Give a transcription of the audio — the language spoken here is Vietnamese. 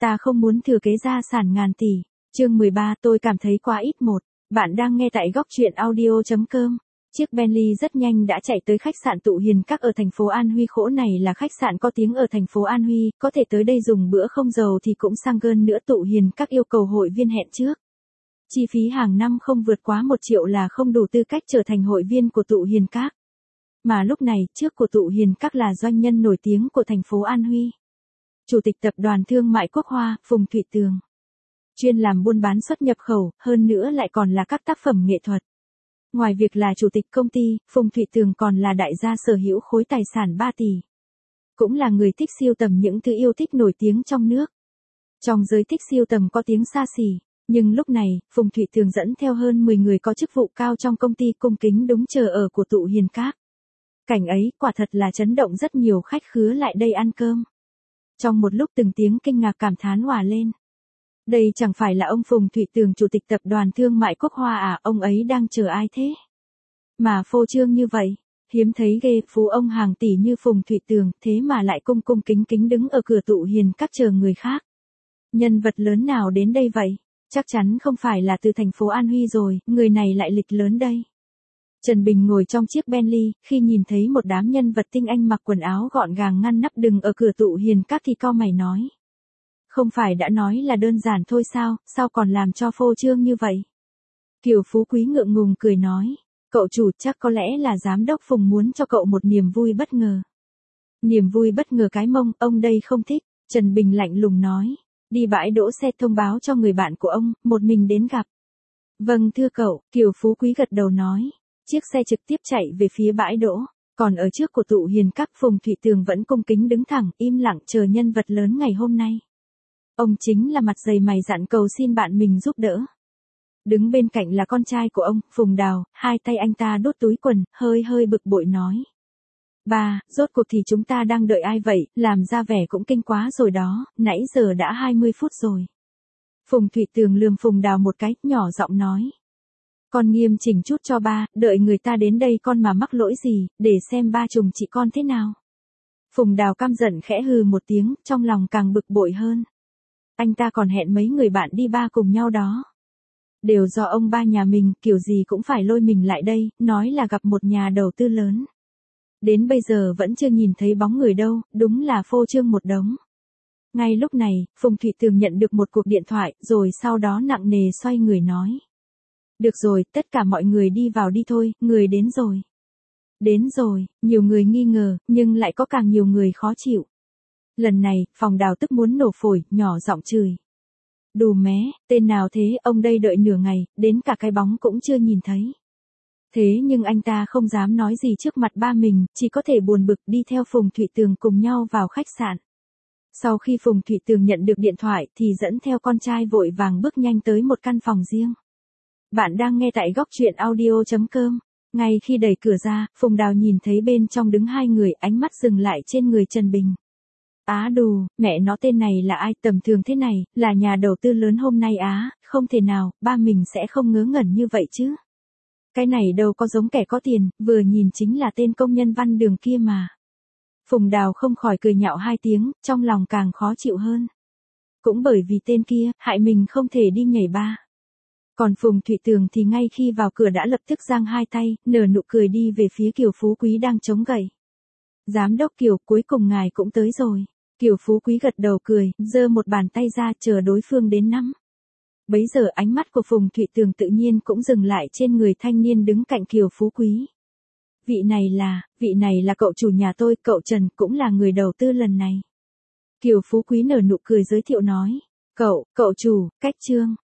Ta không muốn thừa kế gia sản ngàn tỷ. Chương 13, tôi cảm thấy quá ít một. Bạn đang nghe tại góc truyện audio.com. Chiếc Bentley rất nhanh đã chạy tới khách sạn Tụ Hiền Các ở thành phố An Huy. Khổ này là khách sạn có tiếng ở thành phố An Huy, có thể tới đây dùng bữa không giàu thì cũng sang gơn nữa. Tụ Hiền Các yêu cầu hội viên hẹn trước. Chi phí hàng năm không vượt quá 1 triệu là không đủ tư cách trở thành hội viên của Tụ Hiền Các. Mà lúc này, trước của Tụ Hiền Các là doanh nhân nổi tiếng của thành phố An Huy. Chủ tịch tập đoàn thương mại Quốc Hoa, Phùng Thụy Tường. Chuyên làm buôn bán xuất nhập khẩu, hơn nữa lại còn là các tác phẩm nghệ thuật. Ngoài việc là chủ tịch công ty, Phùng Thụy Tường còn là đại gia sở hữu khối tài sản 3 tỷ. Cũng là người thích sưu tầm những thứ yêu thích nổi tiếng trong nước. Trong giới thích sưu tầm có tiếng xa xỉ, nhưng lúc này, Phùng Thụy Tường dẫn theo hơn 10 người có chức vụ cao trong công ty cung kính đúng chờ ở của Tụ Hiền Các. Cảnh ấy quả thật là chấn động rất nhiều khách khứa lại đây ăn cơm. Trong một lúc từng tiếng kinh ngạc cảm thán òa lên. Đây chẳng phải là ông Phùng Thụy Tường chủ tịch tập đoàn thương mại Quốc Hoa à, ông ấy đang chờ ai thế? Mà phô trương như vậy, hiếm thấy ghê, phú ông hàng tỷ như Phùng Thụy Tường, thế mà lại cung cung kính kính đứng ở cửa Tụ Hiền Các chờ người khác. Nhân vật lớn nào đến đây vậy? Chắc chắn không phải là từ thành phố An Huy rồi, người này lại lịch lớn đây. Trần Bình ngồi trong chiếc Bentley, khi nhìn thấy một đám nhân vật tinh anh mặc quần áo gọn gàng ngăn nắp đứng ở cửa Tụ Hiền Các thì cau mày nói. Không phải đã nói là đơn giản thôi sao còn làm cho phô trương như vậy? Kiều Phú Quý ngượng ngùng cười nói, cậu chủ chắc có lẽ là giám đốc Phùng muốn cho cậu một niềm vui bất ngờ. Niềm vui bất ngờ cái mông, ông đây không thích, Trần Bình lạnh lùng nói, đi bãi đỗ xe thông báo cho người bạn của ông, một mình đến gặp. Vâng thưa cậu, Kiều Phú Quý gật đầu nói. Chiếc xe trực tiếp chạy về phía bãi đỗ, còn ở trước của Tụ Hiền Các Phùng Thụy Tường vẫn cung kính đứng thẳng, im lặng chờ nhân vật lớn ngày hôm nay. Ông chính là mặt dày mày dạn cầu xin bạn mình giúp đỡ. Đứng bên cạnh là con trai của ông, Phùng Đào, hai tay anh ta đút túi quần, hơi bực bội nói. Ba, rốt cuộc thì chúng ta đang đợi ai vậy, làm ra vẻ cũng kinh quá rồi đó, nãy giờ đã 20 phút rồi. Phùng Thụy Tường lườm Phùng Đào một cái, nhỏ giọng nói. Con nghiêm chỉnh chút cho ba, đợi người ta đến đây con mà mắc lỗi gì, để xem ba chồng chị con thế nào. Phùng Đào căm giận khẽ hừ một tiếng, trong lòng càng bực bội hơn. Anh ta còn hẹn mấy người bạn đi ba cùng nhau đó. Đều do ông ba nhà mình, kiểu gì cũng phải lôi mình lại đây, nói là gặp một nhà đầu tư lớn. Đến bây giờ vẫn chưa nhìn thấy bóng người đâu, đúng là phô trương một đống. Ngay lúc này, Phùng Thụy Tường nhận được một cuộc điện thoại, rồi sau đó nặng nề xoay người nói. Được rồi, tất cả mọi người đi vào đi thôi, người đến rồi. Đến rồi, nhiều người nghi ngờ, nhưng lại có càng nhiều người khó chịu. Lần này, Phòng Đào tức muốn nổ phổi, nhỏ giọng chửi. Đù mé, tên nào thế, ông đây đợi nửa ngày, đến cả cái bóng cũng chưa nhìn thấy. Thế nhưng anh ta không dám nói gì trước mặt ba mình, chỉ có thể buồn bực đi theo Phùng Thụy Tường cùng nhau vào khách sạn. Sau khi Phùng Thụy Tường nhận được điện thoại thì dẫn theo con trai vội vàng bước nhanh tới một căn phòng riêng. Bạn đang nghe tại góc truyện audio.com. Ngay khi đẩy cửa ra, Phùng Đào nhìn thấy bên trong đứng hai người, ánh mắt dừng lại trên người Trần Bình. Á đù, mẹ nó tên này là ai, tầm thường thế này, là nhà đầu tư lớn hôm nay á, không thể nào, ba mình sẽ không ngớ ngẩn như vậy chứ. Cái này đâu có giống kẻ có tiền, vừa nhìn chính là tên công nhân văn đường kia mà. Phùng Đào không khỏi cười nhạo hai tiếng, trong lòng càng khó chịu hơn. Cũng bởi vì tên kia, hại mình không thể đi nhảy ba. Còn Phùng Thụy Tường thì ngay khi vào cửa đã lập tức giang hai tay, nở nụ cười đi về phía Kiều Phú Quý đang chống gậy. Giám đốc Kiều, cuối cùng ngài cũng tới rồi. Kiều Phú Quý gật đầu cười, giơ một bàn tay ra chờ đối phương đến nắm. Bấy giờ ánh mắt của Phùng Thụy Tường tự nhiên cũng dừng lại trên người thanh niên đứng cạnh Kiều Phú Quý. Vị này là cậu chủ nhà tôi, cậu Trần cũng là người đầu tư lần này. Kiều Phú Quý nở nụ cười giới thiệu nói. Cậu chủ, cách Trương,